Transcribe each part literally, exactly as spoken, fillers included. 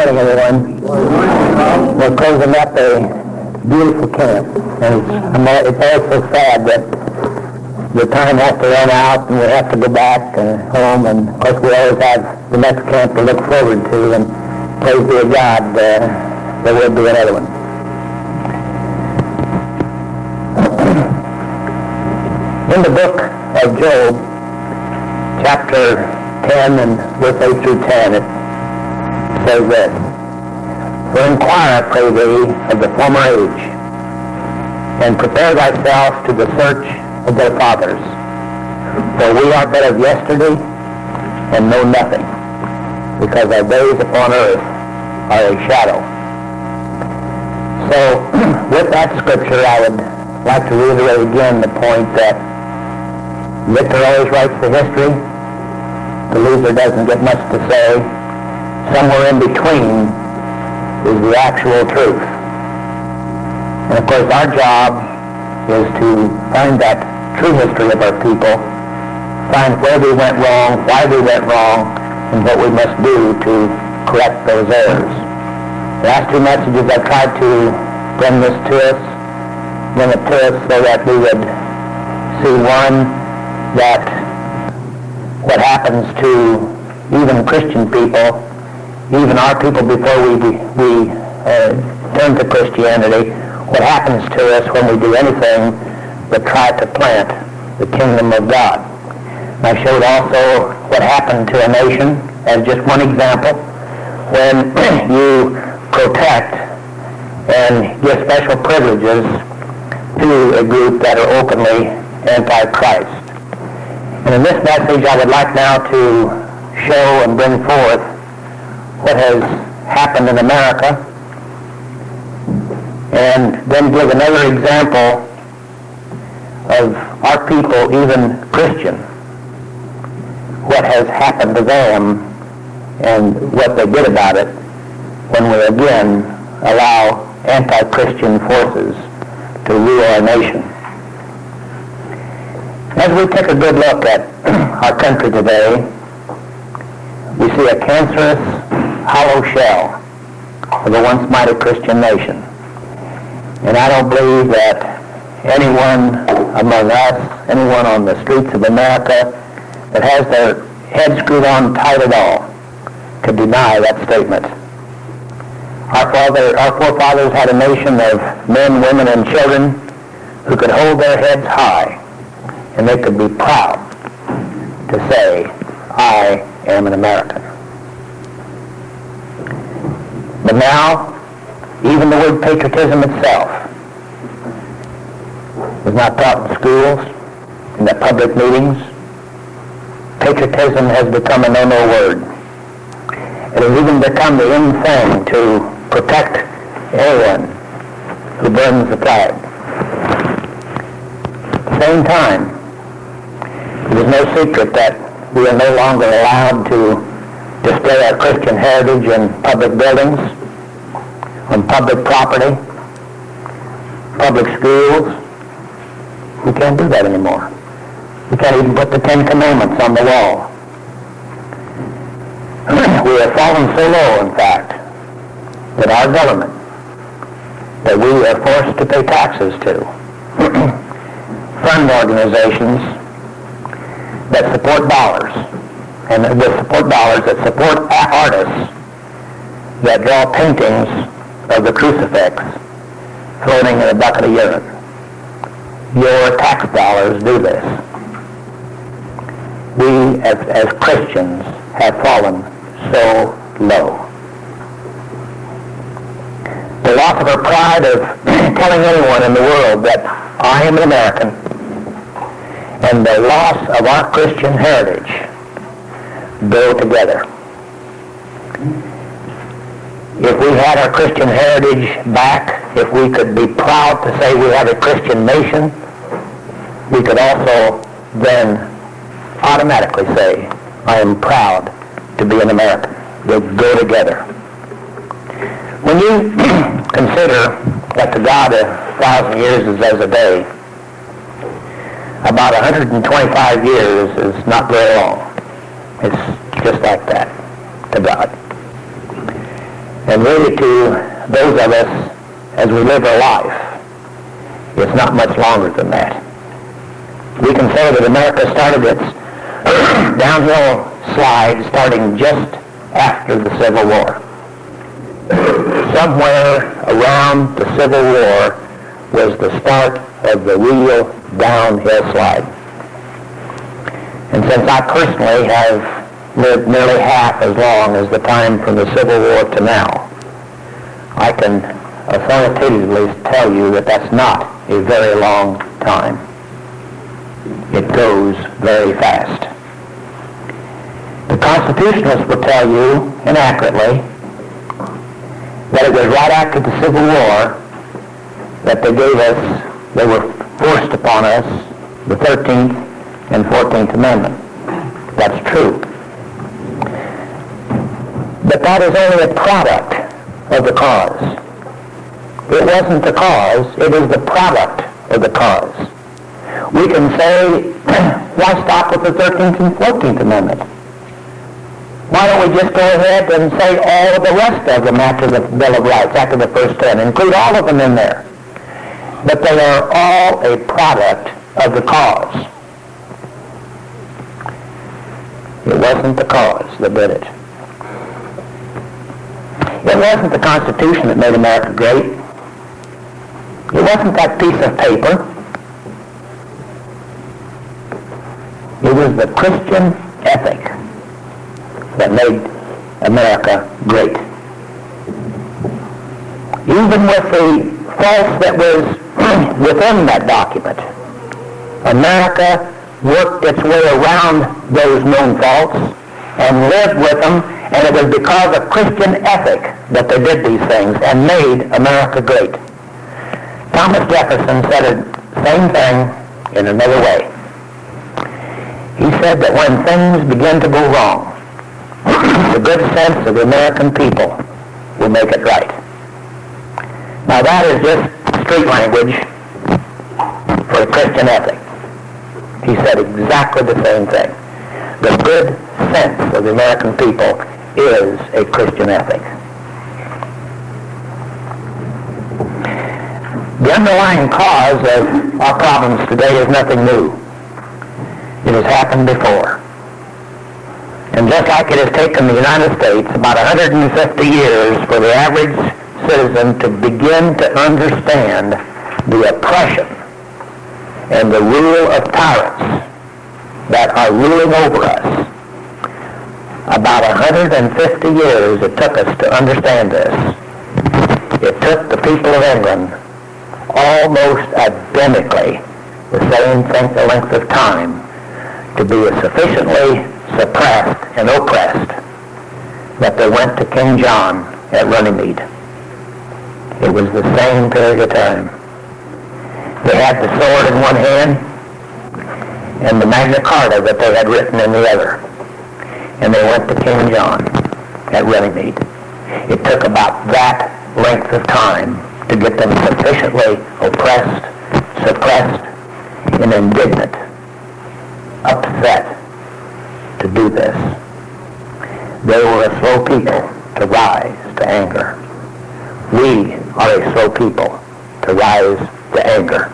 morning, everyone. We're closing up a beautiful camp. And it's, I'm all, it's all so sad that the time has to run out and we have to go back uh, home. And, of course, we always have the next camp to look forward to. And praise be to God, uh, there will be another one. In the book of Job, chapter ten and verse eight through ten, it says this: For inquire, I pray thee, of the former age, and prepare thyself to the search of their fathers. For we are but of yesterday, and know nothing, because our days upon earth are a shadow. So, with that scripture, I would like to reiterate again the point that Victor always writes the history. The loser doesn't get much to say. Somewhere in between is the actual truth. And of course our job is to find that true history of our people, find where we went wrong, why we went wrong, and what we must do to correct those errors. The last two messages I tried to bring this to us, bring it to us so that we would see, one, that what happens to even Christian people, even our people before we we uh, turn to Christianity, what happens to us when we do anything but try to plant the kingdom of God. And I showed also what happened to a nation as just one example when you protect and give special privileges to a group that are openly anti-Christ. And in this message, I would like now to show and bring forth what has happened in America, and then give another example of our people, even Christian, what has happened to them and what they did about it when we again allow anti-Christian forces to rule our nation. As we take a good look at our country today, we see a cancerous, hollow shell of a once mighty Christian nation. And I don't believe that anyone among us, anyone on the streets of America that has their head screwed on tight at all could deny that statement. Our, father, our forefathers had a nation of men, women, and children who could hold their heads high, and they could be proud to say, I am an American. But now, even the word patriotism itself is not taught in schools, in the public meetings. Patriotism has become a no-no word. It has even become the in thing to protect anyone who burns the flag. At the same time, it is no secret that we are no longer allowed to display our Christian heritage in public buildings, on public property, public schools. We can't do that anymore. We can't even put the Ten Commandments on the wall. We have fallen so low, in fact, that our government, that we are forced to pay taxes to, fund organizations that support dollars, and that support dollars that support artists that draw paintings of the crucifix floating in a bucket of urine. Your tax dollars do this. We, as, as Christians, have fallen so low. The loss of our pride of telling anyone in the world that I am an American, and the loss of our Christian heritage go together. If we had our Christian heritage back, if we could be proud to say we have a Christian nation, we could also then automatically say, I am proud to be an American. They go together. When you consider that to God a thousand years is as a day, about one hundred twenty-five years is not very long. It's just like that to God. And really to those of us, as we live our life, it's not much longer than that. We can say that America started its downhill slide starting just after the Civil War. Somewhere around the Civil War was the start of the real downhill slide. And since I personally have lived nearly half as long as the time from the Civil War to now, I can authoritatively tell you that that's not a very long time. It goes very fast. The Constitutionalists will tell you, inaccurately, that it was right after the Civil War that they gave us, they were forced upon us, the thirteenth and fourteenth Amendment. That's true. But that is only a product of the cause. It wasn't the cause, it is the product of the cause. We can say, why stop with the thirteenth and fourteenth Amendment? Why don't we just go ahead and say all of the rest of them after the Bill of Rights, after the first ten, include all of them in there? But they are all a product of the cause. It wasn't the cause that did it. It wasn't the Constitution that made America great. It wasn't that piece of paper. It was the Christian ethic that made America great. Even with the faults that was within that document, America worked its way around those known faults and lived with them, and it was because of Christian ethic that they did these things and made America great. Thomas Jefferson said the same thing in another way. He said that when things begin to go wrong, the good sense of the American people will make it right. Now that is just street language for Christian ethic. He said exactly the same thing. The good sense of the American people is a Christian ethic. The underlying cause of our problems today is nothing new. It has happened before. And just like it has taken the United States about one hundred fifty years for the average citizen to begin to understand the oppression and the rule of tyrants that are ruling over us, about one hundred fifty years it took us to understand this. It took the people of England almost identically the same length of time to be sufficiently suppressed and oppressed that they went to King John at Runnymede. It was the same period of time. They had the sword in one hand and the Magna Carta that they had written in the other. And they went to King John at Runnymede. It took about that length of time to get them sufficiently oppressed, suppressed, and indignant, upset to do this. They were a slow people to rise to anger. We are a slow people to rise to anger.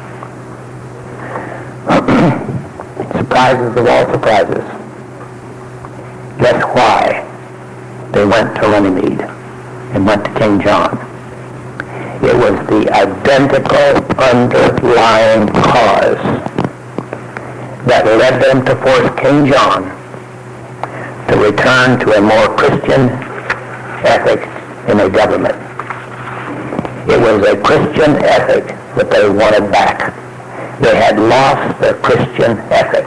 Surprises of all surprises. Guess why they went to Runnymede and went to King John? It was the identical underlying cause that led them to force King John to return to a more Christian ethic in their government. It was a Christian ethic that they wanted back. They had lost their Christian ethic.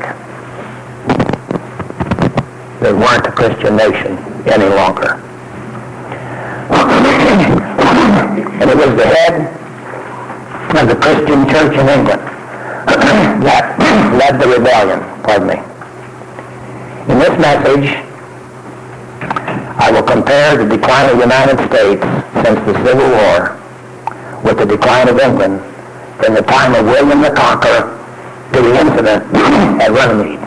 They weren't a Christian nation any longer. And it was the head of the Christian church in England that led the rebellion, pardon me. In this message, I will compare the decline of the United States since the Civil War with the decline of England from the time of William the Conqueror to the incident at Runnymede.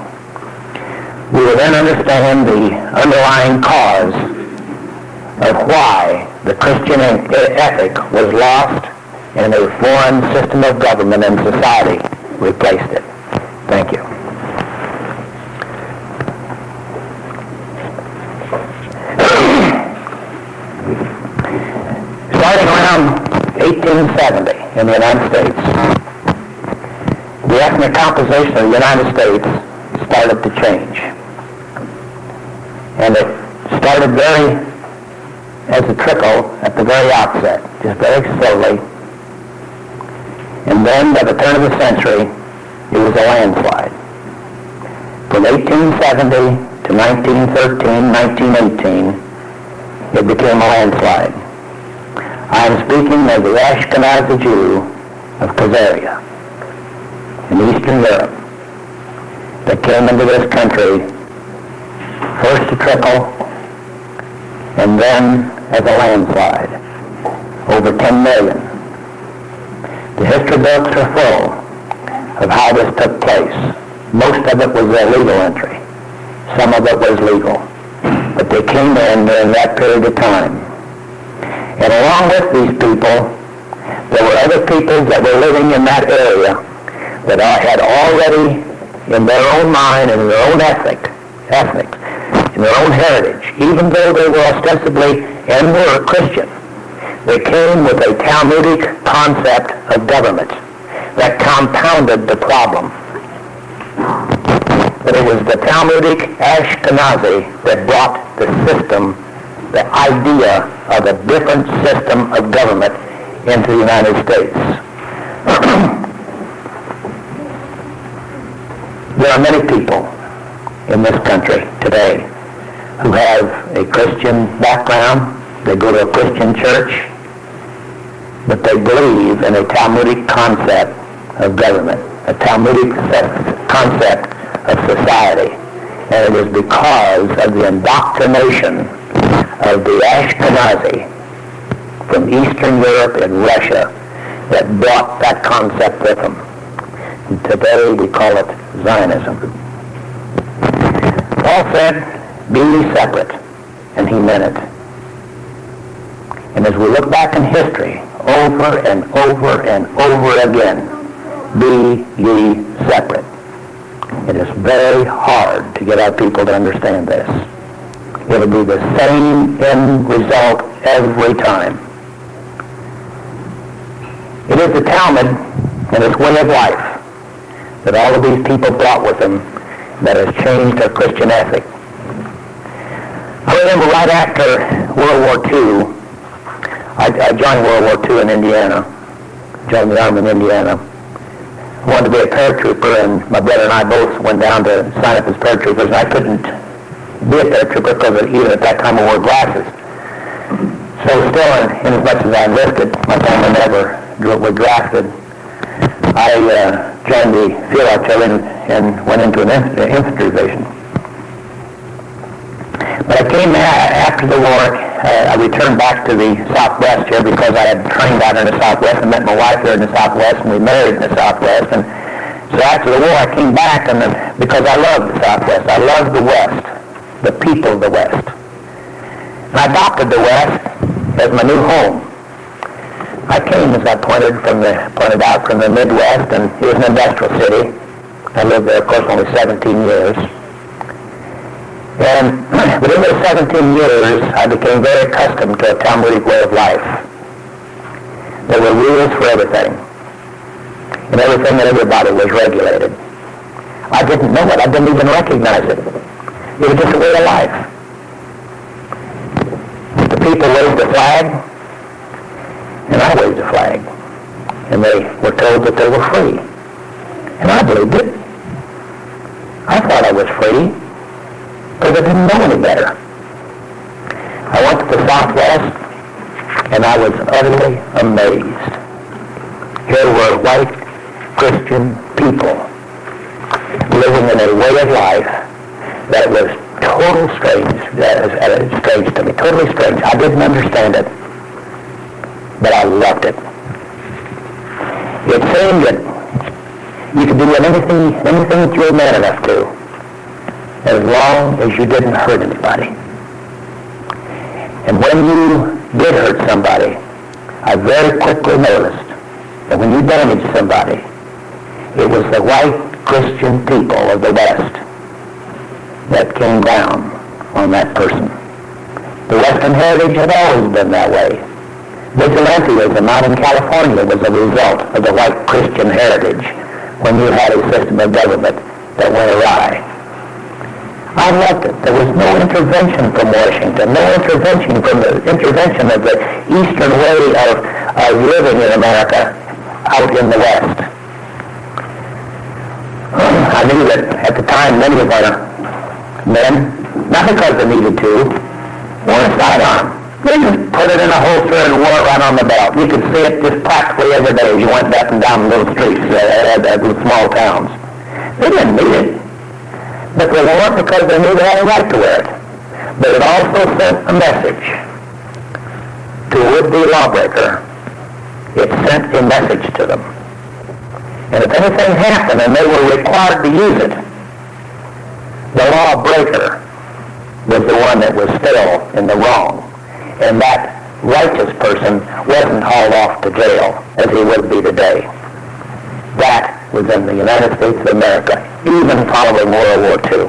We will then understand the underlying cause of why the Christian ethic was lost and a foreign system of government and society replaced it. Thank you. Starting around eighteen seventy in the United States, the ethnic composition of the United States started to change. And it started very, as a trickle at the very outset, just very slowly. And then by the turn of the century, it was a landslide. From eighteen seventy to nineteen thirteen, nineteen eighteen, it became a landslide. I am speaking of the Ashkenazi Jew of Khazaria in Eastern Europe that came into this country first a trickle and then as a landslide, over ten million. The history books are full of how this took place. Most of it was illegal entry. Some of it was legal. But they came in during that period of time. And along with these people, there were other peoples that were living in that area that had already, in their own mind and in their own ethic, ethics, in their own heritage, even though they were ostensibly and were Christian, they came with a Talmudic concept of government that compounded the problem. But it was the Talmudic Ashkenazi that brought the system, the idea of a different system of government into the United States. There are many people in this country today who have a Christian background. They go to a Christian church, but they believe in a Talmudic concept of government, a Talmudic concept of society. And it is because of the indoctrination of the Ashkenazi from Eastern Europe and Russia that brought that concept with them. And today we call it Zionism. Paul said, be ye separate, and he meant it. And as we look back in history, over and over and over again, be ye separate. It is very hard to get our people to understand this. It will be the same end result every time. It is the Talmud and its way of life that all of these people brought with them that has changed our Christian ethic. I remember right after World War Two, I, I joined World War Two in Indiana, joined the Army in Indiana. I wanted to be a paratrooper, and my brother and I both went down to sign up as paratroopers, and I couldn't be a paratrooper because even at that time I wore glasses. So still, in as much as I enlisted, my family never were drafted. I uh, joined the field artillery and, and went into an infantry, infantry division. But I came a- after the war, uh, I returned back to the Southwest here because I had trained out in the Southwest and met my wife here in the Southwest, and we married in the Southwest. And so after the war I came back and then, because I loved the Southwest. I loved the West, the people of the West. And I adopted the West as my new home. I came, as I pointed from the pointed out, from the Midwest, and it was an industrial city. I lived there, of course, only seventeen years. And within those seventeen years, I became very accustomed to a Talmudic way of life. There were rules for everything. And everything and everybody was regulated. I didn't know it. I didn't even recognize it. It was just a way of life. The people waved the flag, and I waved the flag. And they were told that they were free. And I believed it. I thought I was free, because I didn't know any better. I went to the Southwest, and I was utterly amazed. Here were white Christian people living in a way of life that was total strange, that was uh, strange to me, totally strange. I didn't understand it, but I loved it. It seemed that you could do anything, anything that you were man enough to, as long as you didn't hurt anybody. And when you did hurt somebody, I very quickly noticed that when you damaged somebody, it was the white Christian people of the West that came down on that person. The Western heritage had always been that way. Vigilantism out in California was a result of the white Christian heritage when you had a system of government that went awry. I loved it. There was no intervention from Washington, no intervention from the intervention of the eastern way of, of living in America out in the West. I knew that at the time many of our men, not because they needed to, wore a sidearm. They just put it in a holster and wore it right on the belt. You could see it just practically every day as you went up and down those streets uh, at the small towns. They didn't need it. But they wore it because they knew they had a right to wear it. But it also sent a message to a would-be lawbreaker. It sent a message to them. And if anything happened and they were required to use it, the lawbreaker was the one that was still in the wrong. And that righteous person wasn't hauled off to jail as he would be today. That was in the United States of America, even following World War Two.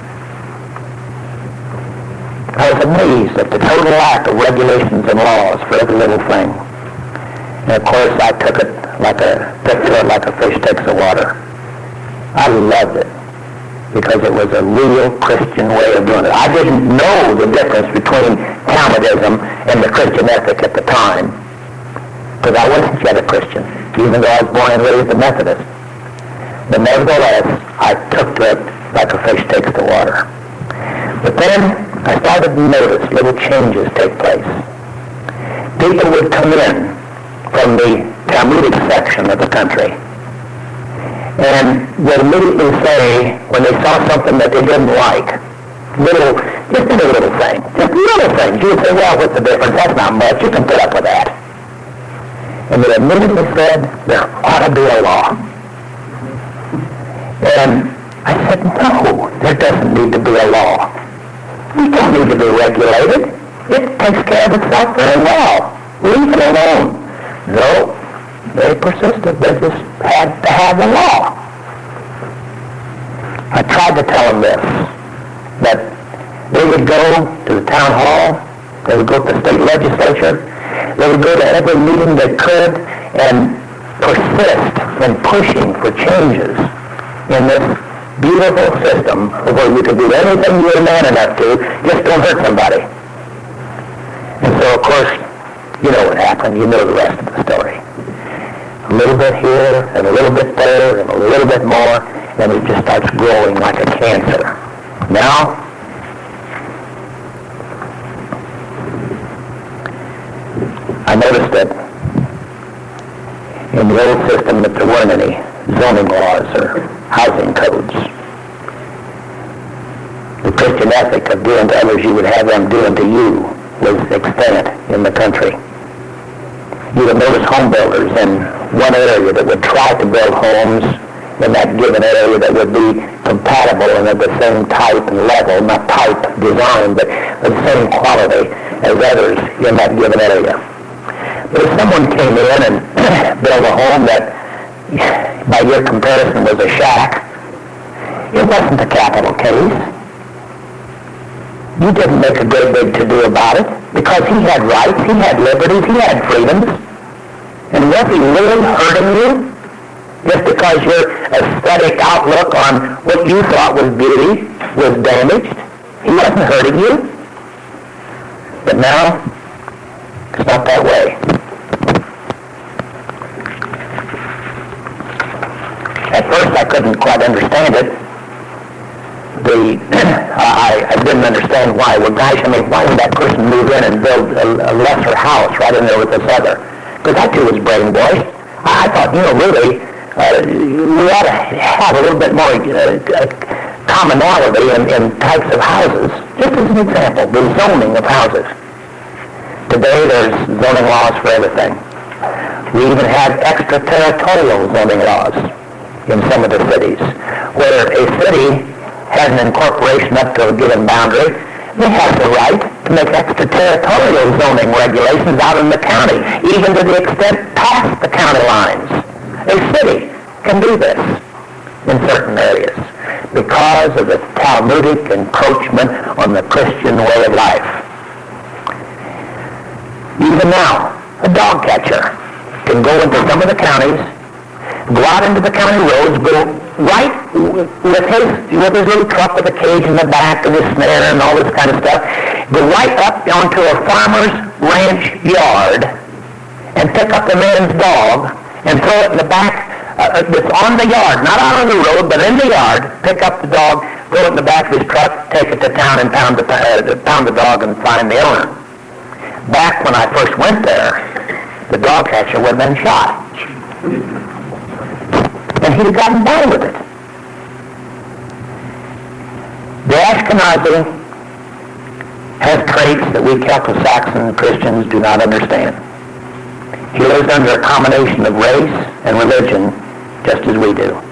I was amazed at the total lack of regulations and laws for every little thing. And of course I took it like a, took to it like a fish takes the water. I loved it because it was a real Christian way of doing it. I didn't know the difference between Talmudism and the Christian ethic at the time, because I wasn't yet a Christian, even though I was born and raised a Methodist. But nevertheless, I took to it like a fish takes the water. But then I started to notice little changes take place. People would come in from the Talmudic section of the country and would immediately say, when they saw something that they didn't like, little, just a little thing, just little things, you would say, well, what's the difference? That's not much. You can put up with that. And they immediately said, there ought to be a law. And I said, no, there doesn't need to be a law. We don't need to be regulated. It takes care of itself very well. Leave it alone. No, they persisted. They just had to have a law. I tried to tell them this, that they would go to the town hall, they would go to the state legislature, they would go to every meeting they could and persist in pushing for changes in this beautiful system where you could do anything you're man enough to, just don't hurt somebody. And so, of course, you know what happened. You know the rest of the story. A little bit here, and a little bit there, and a little bit more, and it just starts growing like a cancer. Now, I noticed that in the old system that there weren't any zoning laws or housing codes. The Christian ethic of doing to others you would have them doing to you was extant in the country. You would notice home builders in one area that would try to build homes in that given area that would be compatible and of the same type and level, not type design, but the same quality as others in that given area. But if someone came in and built a home that, by your comparison, was a shack, it wasn't a capital case. You didn't make a great big to-do about it because he had rights, he had liberties, he had freedoms. And was he really hurting you just because your aesthetic outlook on what you thought was beauty was damaged? He wasn't hurting you. But now, it's not that way. At first I couldn't quite understand it. The I, I didn't understand why. Well, gosh, I mean, why would that person move in and build a, a lesser house right in there with this other? Because I too was brainwashed. I, I thought, you know, really, uh, we ought to have a little bit more uh, commonality in, in types of houses. Just as an example, the zoning of houses. Today there's zoning laws for everything. We even have extraterritorial zoning laws in some of the cities, where a city has an incorporation up to a given boundary, They have the right to make extraterritorial zoning regulations out in the county, even to the extent past the county lines. A city can do this in certain areas because of the Talmudic encroachment on the Christian way of life. Even now, a dog catcher can go into some of the counties, go out into the county roads, go right with his with his little truck with a cage in the back and a snare and all this kind of stuff, go right up onto a farmer's ranch yard and pick up the man's dog and throw it in the back. Uh, it's on the yard, not out on the road, but in the yard. Pick up the dog, throw it in the back of his truck, take it to town and pound the, uh, pound the dog and find the owner. Back when I first went there, the dog catcher would have been shot. And he'd have gotten by with it. The Ashkenazi has traits that we Celto-Saxon Christians do not understand. He lives under a combination of race and religion, just as we do.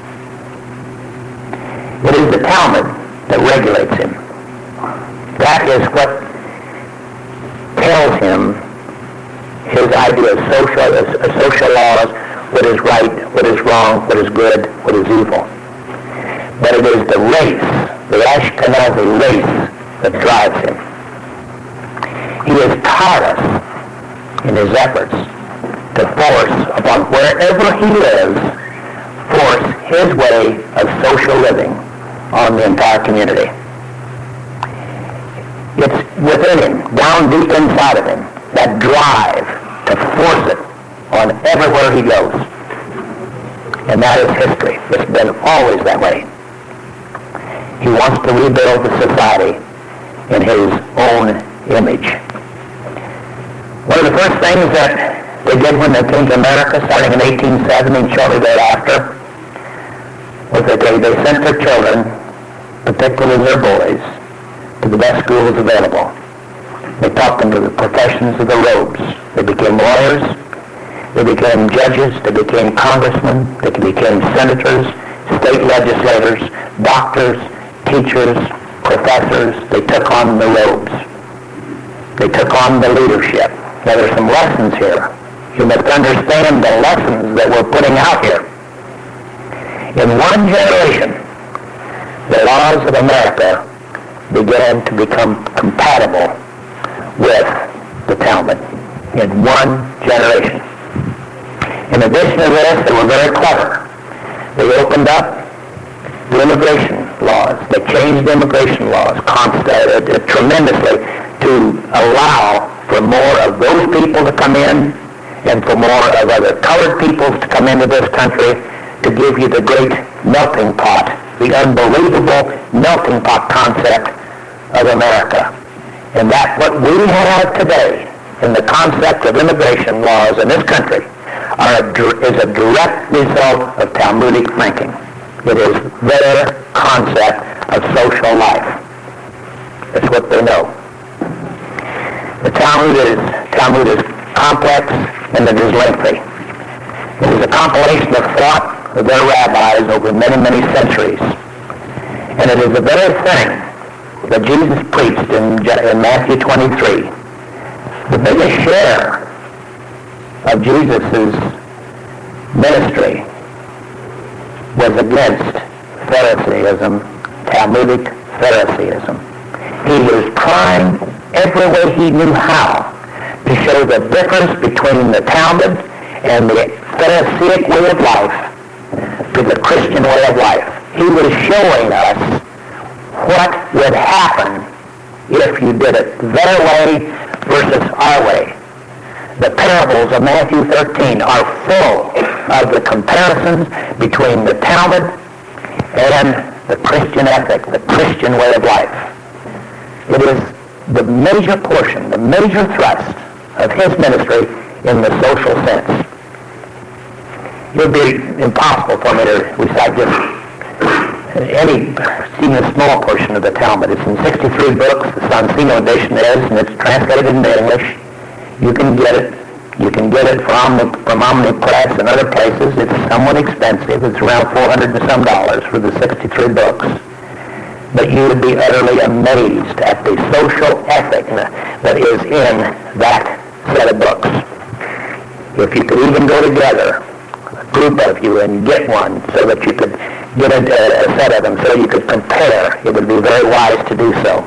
It is the Talmud that regulates him. That is what tells him his idea of social, of social laws, what is right, what is wrong, what is good, what is evil. But it is the race, the Ashkenazi race, that drives him. He is tireless in his efforts to force upon wherever he lives, force his way of social living on the entire community. It's within him, down deep inside of him, that drive to force it on everywhere he goes. And that is history. It's been always that way. He wants to rebuild the society in his own image. One of the first things that they did when they came to America, starting in eighteen seventy and shortly thereafter, was that they, they sent their children, particularly their boys, to the best schools available. They taught them to the professions of the robes. They became lawyers, they became judges, they became congressmen, they became senators, state legislators, doctors, teachers, professors. They took on the robes. They took on the leadership. Now there's some lessons here. You must understand the lessons that we're putting out here. In one generation, the laws of America began to become compatible with the Talmud. In one generation. In addition to this, they were very clever. They opened up the immigration laws. They changed the immigration laws constantly, uh, tremendously to allow for more of those people to come in and for more of other colored peoples to come into this country, to give you the great melting pot, the unbelievable melting pot concept of America. And that what we have today in the concept of immigration laws in this country are a, is a direct result of Talmudic thinking. It is their concept of social life. That's what they know. The Talmud is, Talmud is complex and it is lengthy. It is a compilation of thought of their rabbis over many, many centuries. And it is the very thing that Jesus preached in, in Matthew twenty-three. The biggest share of Jesus' ministry was against Pharisaism, Talmudic Pharisaism. He was trying every way he knew how to show the difference between the Talmud and the Pharisaic way of life to the Christian way of life. He was showing us what would happen if you did it their way versus our way. The parables of Matthew thirteen are full of the comparisons between the Talmud and the Christian ethic, the Christian way of life. It is the major portion, the major thrust of his ministry in the social sense. It would be impossible for me to recite just any, even a small portion of the Talmud. It's in sixty-three books. The Sonsino edition is, and it's translated into English. You can get it. You can get it from, from Omni Press and other places. It's somewhat expensive. It's around four hundred and some dollars for the sixty-three books. but you would be utterly amazed at the social ethic that is in that set of books. If you could even go together, a group of you, and get one so that you could get a, a set of them so you could compare, it would be very wise to do so.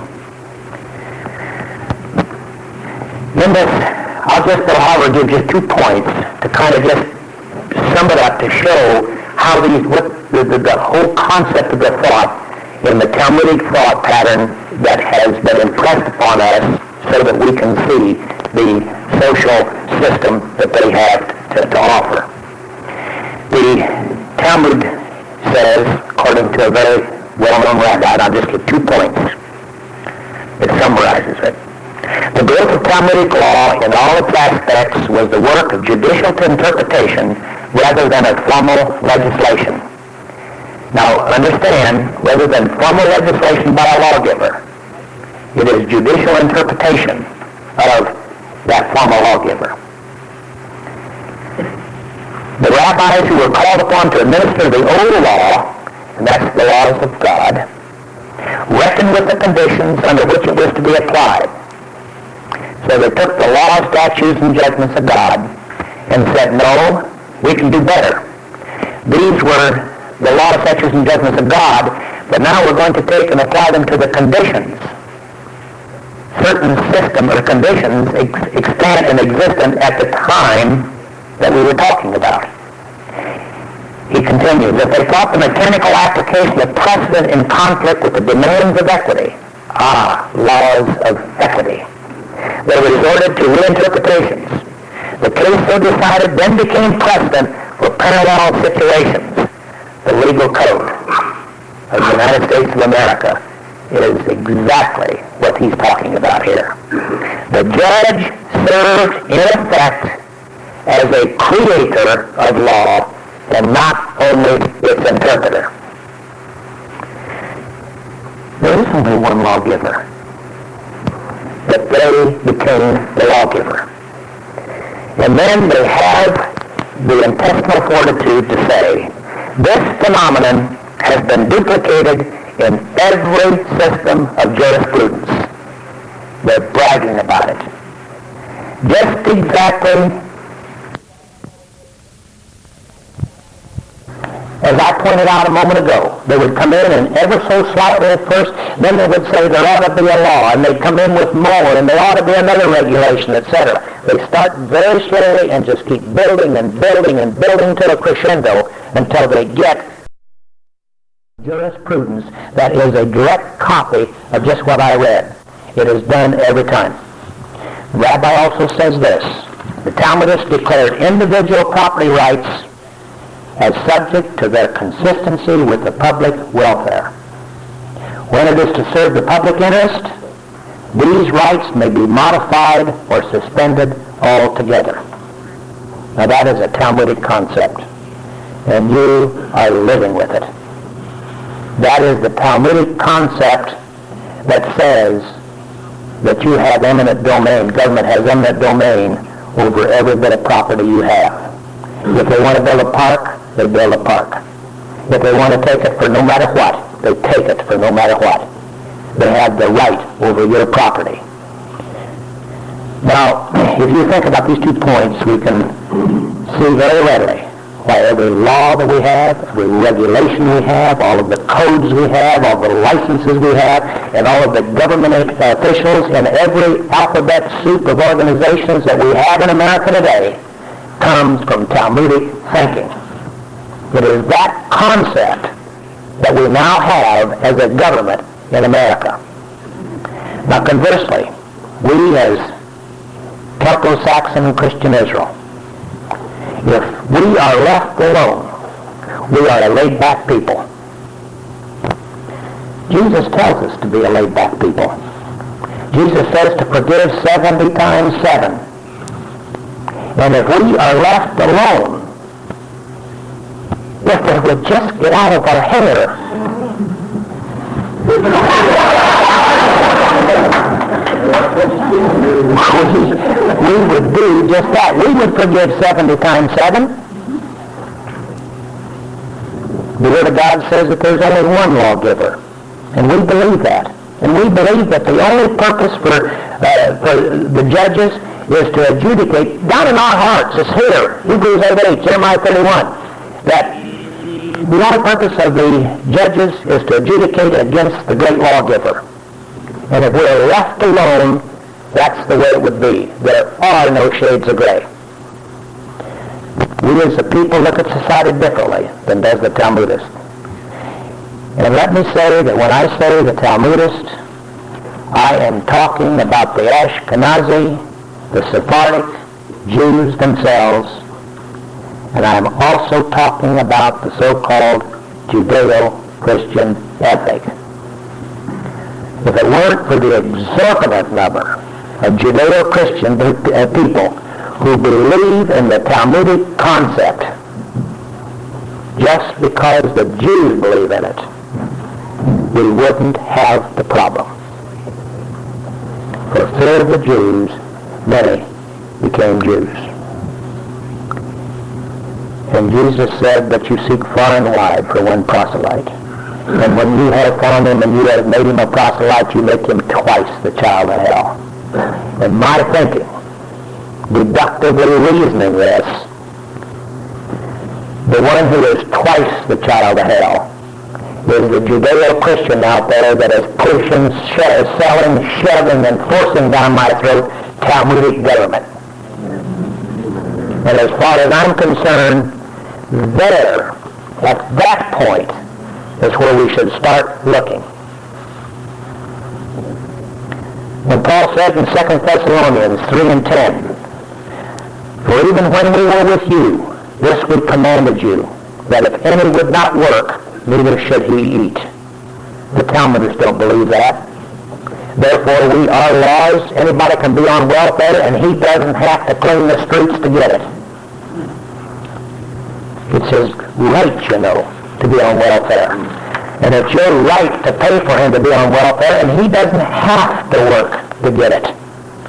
In this, I'll just, however, give just two points to kind of just sum it up to show how these, what the, the, the whole concept of the thought in the Talmudic thought pattern that has been impressed upon us so that we can see the social system that they have to, to offer. The Talmud says, according to a very well-known rabbi, and I'll just give two points. It summarizes it. The growth of Talmudic law in all its aspects was the work of judicial interpretation rather than of formal legislation. Now, understand, rather than formal legislation by a lawgiver, it is judicial interpretation of that formal lawgiver. The rabbis who were called upon to administer the old law, and that's the laws of God, reckoned with the conditions under which it was to be applied. So they took the laws, statutes, and judgments of God and said, no, we can do better. These were the laws, statutes, and judgments of God, but now we're going to take and apply them to the conditions. Certain system or conditions ex- extant and existent at the time that we were talking about. He continues, if they thought the mechanical application of precedent in conflict with the demands of equity, ah, laws of equity, they resorted to reinterpretations. The case so decided then became precedent for parallel situations. The legal code of the United States of America is exactly what he's talking about here. The judge served in effect as a creator of law and not only its interpreter. There is only one lawgiver, but they became the lawgiver. And then they have the intestinal fortitude to say, this phenomenon has been duplicated in every system of jurisprudence. They're bragging about it. Just exactly as I pointed out a moment ago. They would come in and ever so slightly at first, then they would say there ought to be a law, and they'd come in with more, and there ought to be another regulation, et cetera. They start very slowly and just keep building and building and building to a crescendo until they get jurisprudence that is a direct copy of just what I read. It is done every time. The rabbi also says this, the Talmudists declared individual property rights as subject to their consistency with the public welfare. When it is to serve the public interest, these rights may be modified or suspended altogether. Now that is a Talmudic concept, and you are living with it. That is the Talmudic concept that says that you have eminent domain, government has eminent domain over every bit of property you have. If they want to build a park, they build a park. If they want to take it for no matter what, they take it for no matter what. They have the right over your property. Now, if you think about these two points, we can see very readily why every law that we have, every regulation we have, all of the codes we have, all the licenses we have, and all of the government officials and every alphabet soup of organizations that we have in America today comes from Talmudic thinking. It is that concept that we now have as a government in America. Now conversely, we as Celto-Saxon and Christian Israel, if we are left alone, we are a laid-back people. Jesus tells us to be a laid-back people. Jesus says to forgive seventy times seven. And if we are left alone, if they would just get out of our hair, we, we would do just that. We would forgive seventy times seven. The Word of God says that there's only one lawgiver. And we believe that. And we believe that the only purpose for, uh, for the judges is to adjudicate. Down in our hearts, it's here, Hebrews eight eight, Jeremiah thirty-one, that the only purpose of the judges is to adjudicate against the great lawgiver. And if we're left alone, that's the way it would be. There are no shades of gray. We as a people look at society differently than does the Talmudist. And let me say that when I say the Talmudist, I am talking about the Ashkenazi, the Sephardic Jews themselves, and I am also talking about the so-called Judeo-Christian ethic. If it weren't for the exorbitant number of Judeo-Christian people who believe in the Talmudic concept, just because the Jews believe in it, we wouldn't have the problem. For fear of the Jews, many became Jews. And Jesus said that you seek far and wide for one proselyte. And when you have found him and you have made him a proselyte, you make him twice the child of hell. In my thinking, deductively reasoning this, the one who is twice the child of hell is the Judeo-Christian out there that is pushing, sho- selling, shoving, and forcing down my throat Talmudic government. And as far as I'm concerned, there, at that point, is where we should start looking. When Paul said in Second Thessalonians three and ten, for even when we were with you, this we commanded you, that if any would not work, neither should he eat. The Talmudists don't believe that. Therefore, we are laws. Anybody can be on welfare, and he doesn't have to clean the streets to get it. It's his right, you know, to be on welfare. And it's your right to pay for him to be on welfare, and he doesn't have to work to get it.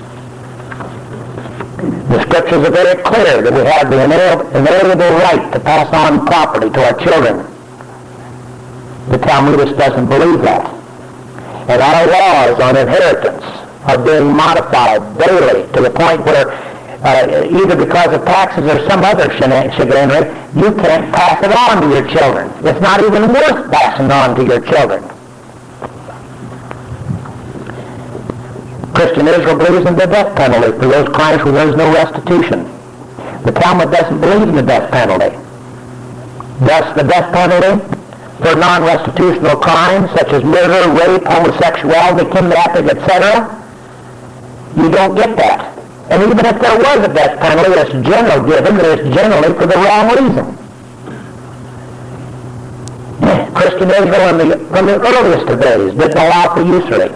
The scriptures are very clear that we have the inalienable right to pass on property to our children. The Talmudist doesn't believe that. And our laws on inheritance are being modified daily to the point where uh, either because of taxes or some other chicanery, you can't pass it on to your children. It's not even worth passing on to your children. Christian Israel believes in the death penalty for those crimes where there's no restitution. The Talmud doesn't believe in the death penalty. Thus, the death penalty for non-restitutional crimes such as murder, rape, homosexuality, kidnapping, et cetera, you don't get that. And even if there was a death penalty that's generally given, it's generally for the wrong reason. Christian Israel in the, from the earliest of days didn't allow for usury.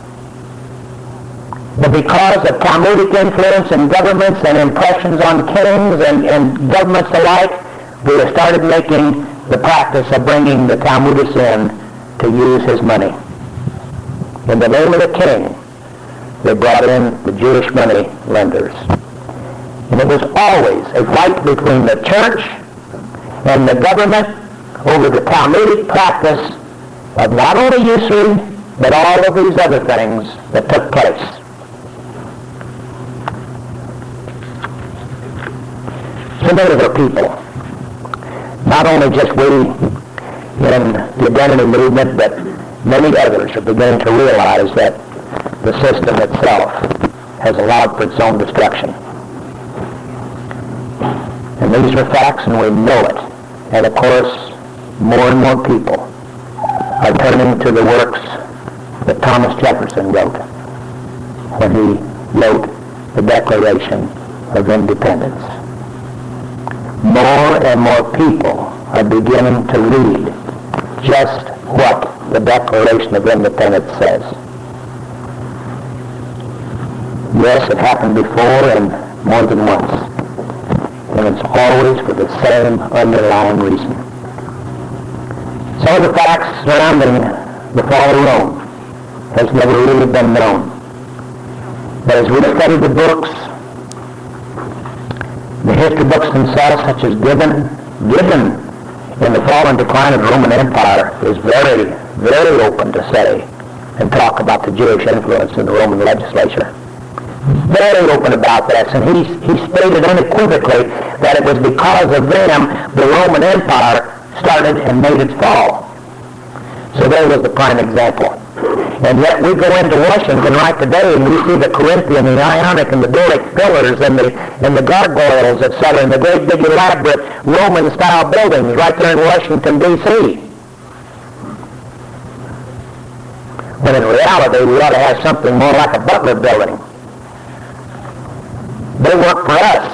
But because of Talmudic influence in governments and impressions on kings and, and governments alike, we have started making the practice of bringing the Talmudist in to use his money. In the name of the king, they brought in the Jewish money lenders. And it was always a fight between the church and the government over the Talmudic practice of not only usury, but all of these other things that took place. So many of our people, not only just we in the identity movement, but many others are beginning to realize that the system itself has allowed for its own destruction. And these are facts, and we know it. And of course, more and more people are turning to the works that Thomas Jefferson wrote when he wrote the Declaration of Independence. More and more people are beginning to read just what the Declaration of Independence says. Yes, it happened before and more than once. And it's always for the same underlying reason. Some of the facts surrounding the fall of Rome has never really been known. But as we study the books, the history books themselves, such as Gibbon, Gibbon in the fall and decline of the Roman Empire, is very, very open to say and talk about the Jewish influence in the Roman legislature. Very open about this, and he, he stated unequivocally that it was because of them the Roman Empire started and made its fall. So there was the prime example. And yet we go into Washington right today and we see the Corinthian and the Ionic and the Doric pillars and the and the gargoyles, et cetera, and the great big elaborate Roman-style buildings right there in Washington, D C When in reality we ought to have something more like a Butler building. They work for us.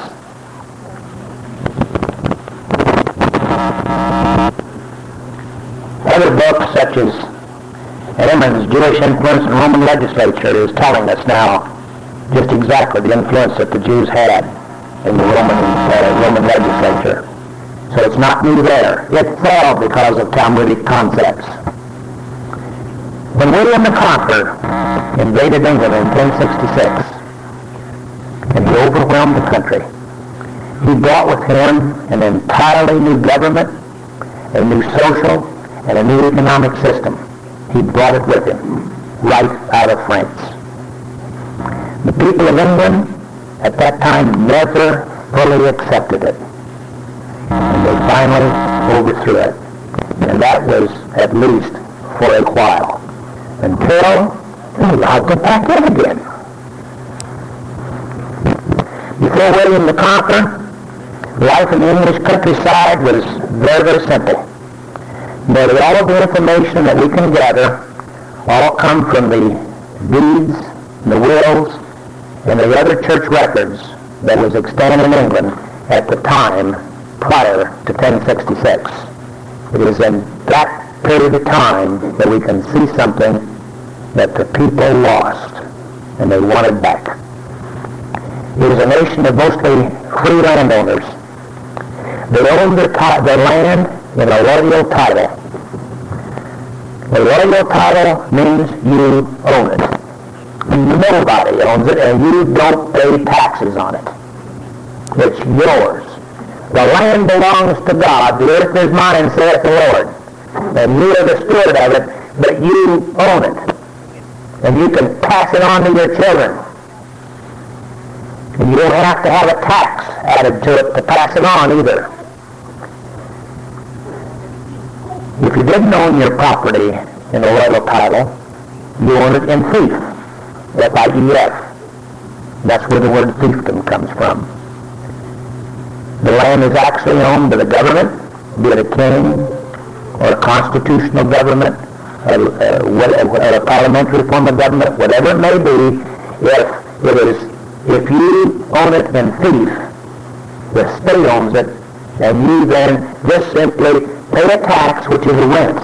Other books such as Ehrman's Jewish Influence in Roman Legislature is telling us now just exactly the influence that the Jews had in the Roman, uh, Roman legislature. So it's not new there. It fell because of Talmudic concepts. When William the Conqueror invaded England in ten sixty-six, and he overwhelmed the country, he brought with him an entirely new government, a new social, and a new economic system. He brought it with him, right out of France. The people of England at that time never fully accepted it. And they finally overthrew it. And that was at least for a while, until they allowed it back in again. Before William the Conqueror, life in the English countryside was very, very simple. But all of the information that we can gather all come from the deeds, the wills, and the other church records that was extant in England at the time prior to ten sixty-six. It is in that period of time that we can see something that the people lost and they wanted back. It was a nation of mostly free landowners. They owned their, t- their land in a royal title. A royal title means you own it. Nobody owns it, and you don't pay taxes on it. It's yours. The land belongs to God. The earth is mine, saith the Lord. And you are the steward of it, but you own it. And you can pass it on to your children. And you don't have to have a tax added to it to pass it on either. If you didn't own your property in a royal title, you own it in fief. F I E F. That's where the word fiefdom comes from. The land is actually owned by the government, be it a king or a constitutional government, or, uh, or a parliamentary form of government, whatever it may be. If it is, if you own it in fief, the state owns it, and you then just simply pay a tax, which is a rent,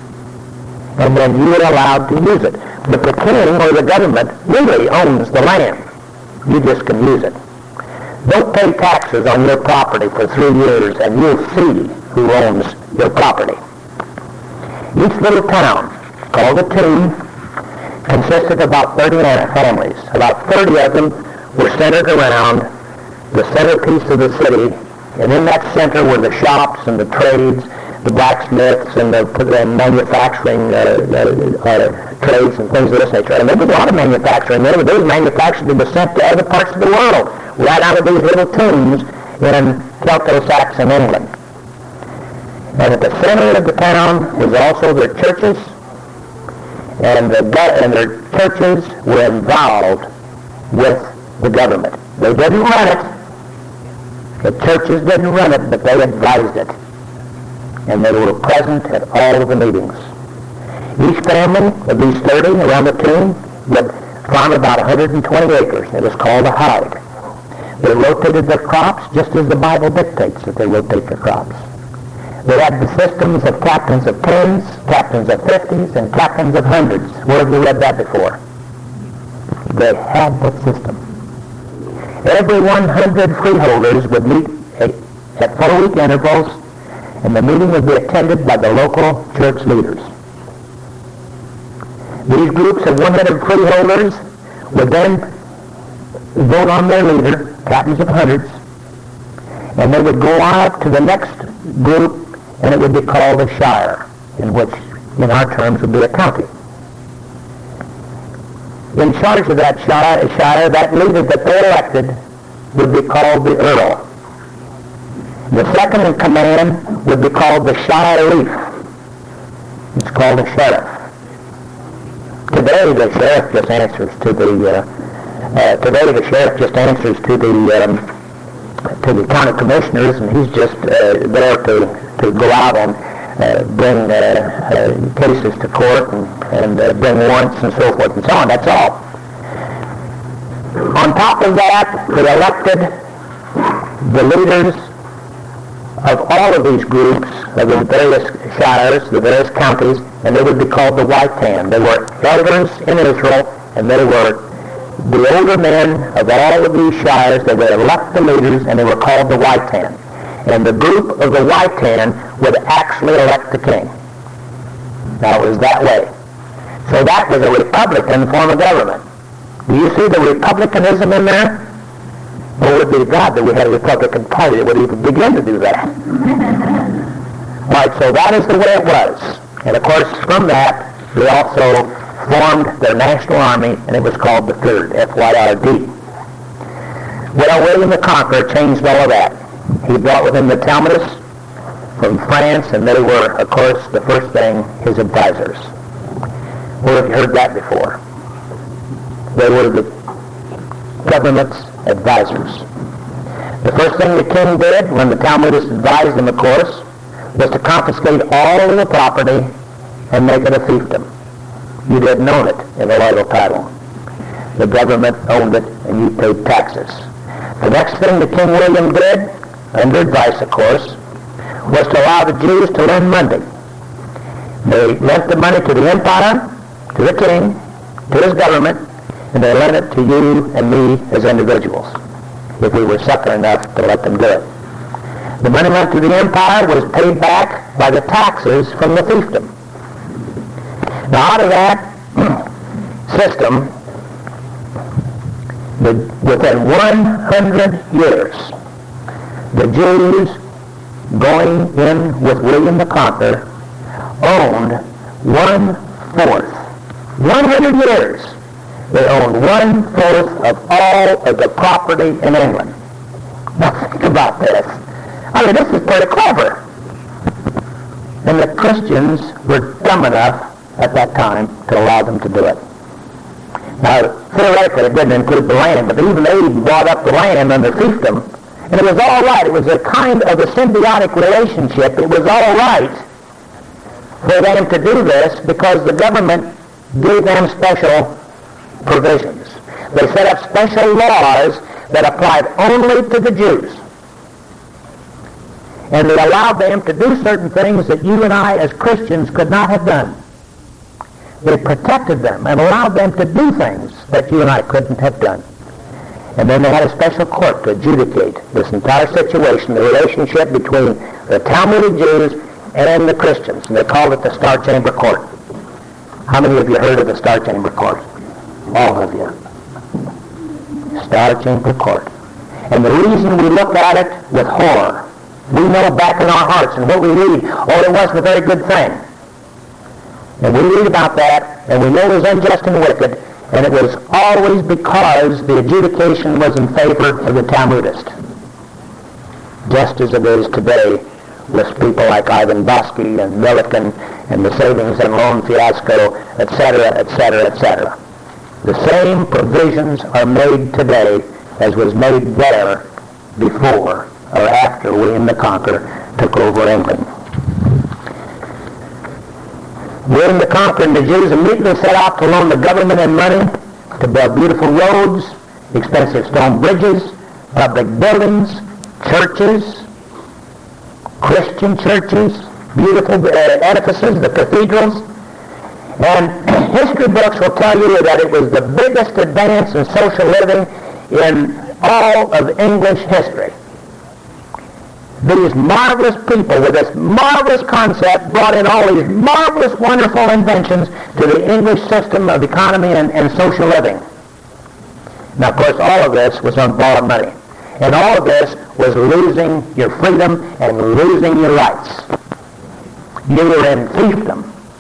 and then you are allowed to use it. But the king or the government really owns the land. You just can use it. Don't pay taxes on your property for three years, and you'll see who owns your property. Each little town, called a town, consisted of about thirty families. About thirty of them were centered around the centerpiece of the city, and in that center were the shops and the trades, the blacksmiths and the, the manufacturing uh, uh, uh, trades and things of this nature. And there was a lot of manufacturing. There was manufacturing that was sent to other parts of the world, right out of these little tombs in Celto-Saxon England. And at the center of the town was also their churches, and, the, and their churches were involved with the government. They didn't run it. The churches didn't run it, but they advised it. And they were present at all of the meetings. Each family of these thirty around the tomb would farm about one hundred twenty acres. It was called a hide. They rotated their crops just as the Bible dictates that they rotate their crops. They had the systems of captains of tens, captains of fifties, and captains of hundreds. Where have you read that before? They had that system. Every one hundred freeholders would meet at four-week intervals, and the meeting would be attended by the local church leaders. These groups of one hundred freeholders would then vote on their leader, captains of hundreds, and they would go out to the next group, and it would be called a shire, in which in our terms would be a county. In charge of that shire, shire, that leader that they elected would be called the Earl. The second in command would be called the Shire Leaf. It's called the Sheriff. Today the Sheriff just answers to the, uh, uh, today the Sheriff just answers to the, um, to the county commissioners, and he's just uh, there to, to go out and uh, bring uh, uh, cases to court and, and uh, bring warrants and so forth and so on. That's all. On top of that, they elected the leaders of all of these groups, of the various shires, the various counties, and they would be called the White Hand. They were elders in Israel, and they were the older men of all of these shires. They would elect the leaders, and they were called the White Hand. And the group of the White Hand would actually elect the king. Now, it was that way. So that was a Republican form of government. Do you see the Republicanism in there? Well, it would be God that we had a Republican Party that would even begin to do that. All right, so that is the way it was. And of course, from that, they also formed their national army, and it was called the Third, F Y R D. Well, William the Conqueror changed all of that. He brought with him the Talmudists from France, and they were, of course, the first thing, his advisors. Where have you heard that before? They were the government's advisors. The first thing the king did, when the Talmudists advised him, of course, was to confiscate all of the property and make it a fiefdom. You didn't own it in the royal title. The government owned it, and you paid taxes. The next thing the King William did, under advice, of course, was to allow the Jews to lend money. They lent the money to the empire, to the king, to his government, and they lent it to you and me as individuals, if we were sucker enough to let them do it. The money lent to the empire was paid back by the taxes from the fiefdom. Now, out of that system, the, within one hundred years, the Jews, going in with William the Conqueror, owned one-fourth. one hundred years. They owned one-fourth of all of the property in England. Now think about this. I mean, this is pretty clever. And the Christians were dumb enough at that time to allow them to do it. Now, theoretically, it didn't include the land, but even they bought up the land under fiefdom. And it was all right. It was a kind of a symbiotic relationship. It was all right for them to do this because the government gave them special provisions. They set up special laws that applied only to the Jews. And they allowed them to do certain things that you and I as Christians could not have done. They protected them and allowed them to do things that you and I couldn't have done. And then they had a special court to adjudicate this entire situation, the relationship between the Talmudic Jews and the Christians. And they called it the Star Chamber Court. How many of you heard of the Star Chamber Court? All of you. Star Chamber Court. And the reason we look at it with horror, we know back in our hearts and what we read, oh, it wasn't a very good thing. And we read about that, and we know it was unjust and wicked, and it was always because the adjudication was in favor of the Talmudist. Just as it is today with people like Ivan Bosky and Millikan and the savings and loan fiasco, et cetera, et cetera, et cetera. The same provisions are made today as was made there before or after William the Conqueror took over England. William the Conqueror and the Jews immediately set out to loan the government and money to build beautiful roads, expensive stone bridges, public buildings, churches, Christian churches, beautiful uh, edifices, the cathedrals. And history books will tell you that it was the biggest advance in social living in all of English history. These marvelous people with this marvelous concept brought in all these marvelous, wonderful inventions to the English system of economy and, and social living. Now, of course, all of this was on borrowed money. And all of this was losing your freedom and losing your rights. You were in fiefdom.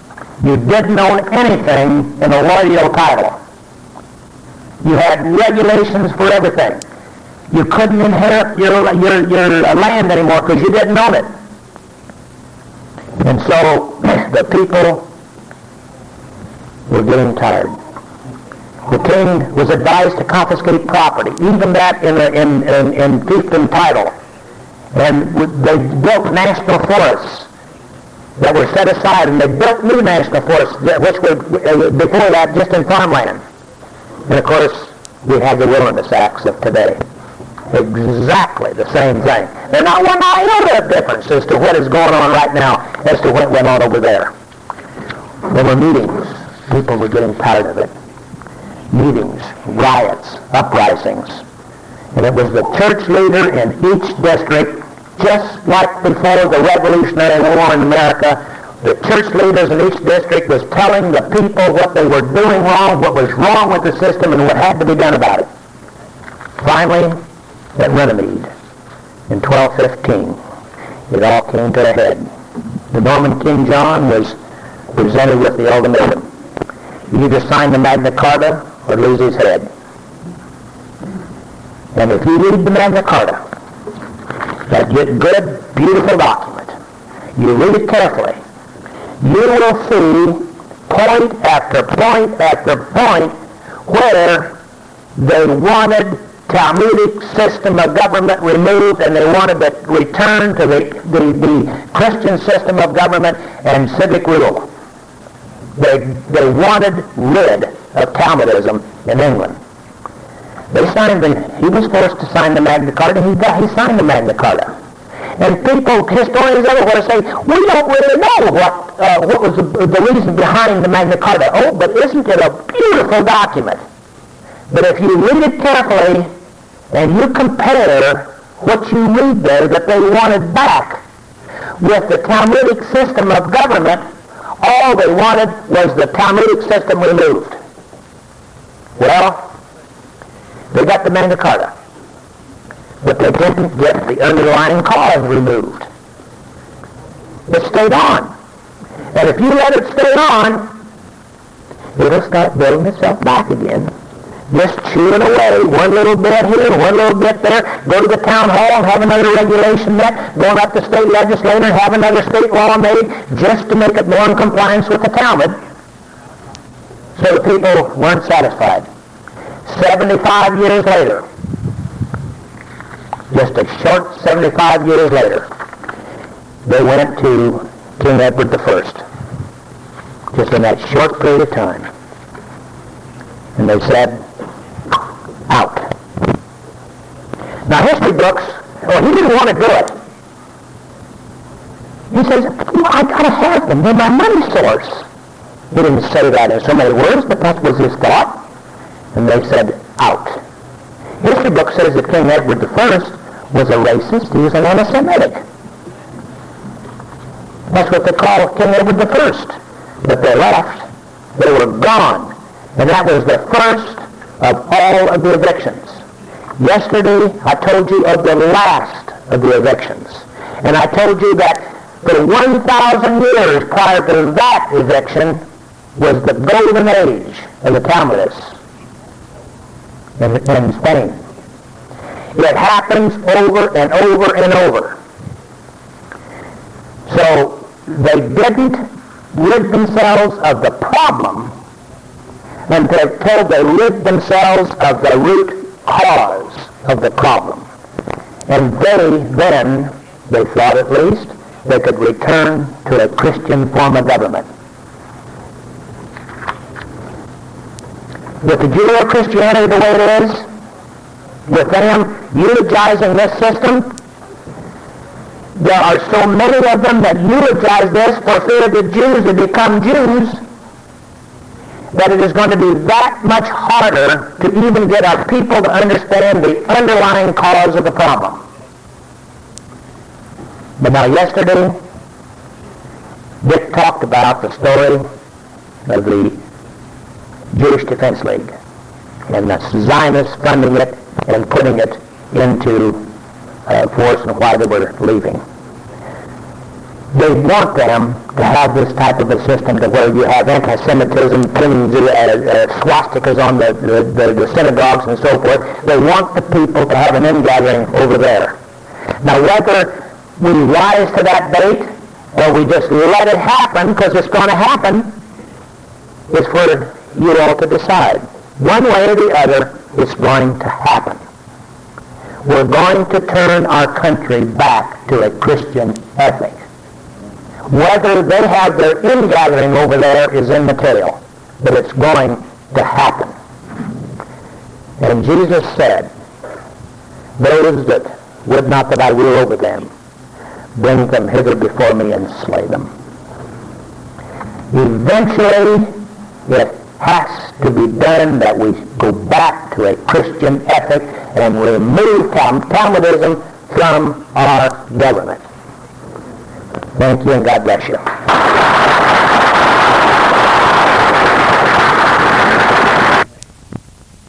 You didn't own anything in a royal title. You had regulations for everything. You couldn't inherit your, your, your land anymore because you didn't own it. And so the people were getting tired. The king was advised to confiscate property, even that in, a, in, in, in fiefdom title. And they built national forests that were set aside, and they built new national forests, which were before that just in farmland. And of course, we have the Wilderness Acts of today. Exactly the same thing. There's not one iota of difference as to what is going on right now as to what went on over there. There were meetings. People were getting tired of it. Meetings, riots, uprisings. And it was the church leader in each district, just like before the Revolutionary War in America, the church leaders in each district was telling the people what they were doing wrong, what was wrong with the system, and what had to be done about it. Finally, at Runnymede, in twelve fifteen, it all came to a head. The Norman King John was presented with the ultimatum. You either sign the Magna Carta or lose his head. And if you read the Magna Carta, that good, beautiful document, you read it carefully, you will see point after point after point where they wanted Talmudic system of government removed, and they wanted to return to the, the, the Christian system of government and civic rule. They, they wanted rid of Talmudism in England. They signed the, he was forced to sign the Magna Carta, and he, got, he signed the Magna Carta. And people, historians everywhere say, we don't really know what, uh, what was the, the reason behind the Magna Carta. Oh, but isn't it a beautiful document? But if you read it carefully, and you compare what you read there that they wanted back with the Talmudic system of government, all they wanted was the Talmudic system removed. Well, they got the Magna Carta, but they didn't get the underlying cause removed. It stayed on. And if you let it stay on, it'll start building itself back again. Just chewing away, one little bit here, one little bit there, go to the town hall and have another regulation met, going up to state legislature and have another state law made just to make it more in compliance with the Talmud. So the people weren't satisfied. seventy-five years later, just a short seventy-five years later, they went to King Edward the First, just in that short period of time. And they said, out. Now, history books, well, he didn't want to do it. He says, well, I got to have them. They're my money source. He didn't say that in so many words, but that was his thought. And they said, out. History book says that King Edward the First was a racist. He was an anti-Semitic. That's what they call King Edward the First. But they left. They were gone. And that was the first of all of the evictions. Yesterday, I told you of the last of the evictions. And I told you that for one thousand years prior to that eviction was the golden age of the Talmudists in, in Spain. It happens over and over and over. So they didn't rid themselves of the problem until they rid themselves of the root cause of the problem. And they then, they thought at least, they could return to a Christian form of government. With the Judeo-Christianity the way it is, with them eulogizing this system, there are so many of them that eulogize this for fear the Jews would become Jews, that it is going to be that much harder to even get our people to understand the underlying cause of the problem. But now yesterday, Dick talked about the story of the Jewish Defense League and the Zionists funding it and putting it into uh, force and why they were leaving. They want them to have this type of a system to where you have anti-Semitism, pins, uh, uh, swastikas on the, the, the, the synagogues and so forth. They want the people to have an ingathering over there. Now, whether we rise to that bait or we just let it happen because it's going to happen is for you all to decide. One way or the other, it's going to happen. We're going to turn our country back to a Christian ethic. Whether they have their ingathering over there is immaterial, but it's going to happen. And Jesus said, those that would not that I rule over them, bring them hither before me and slay them. Eventually, it has to be done that we go back to a Christian ethic and remove Talmudism from our government. Thank you, and God bless you.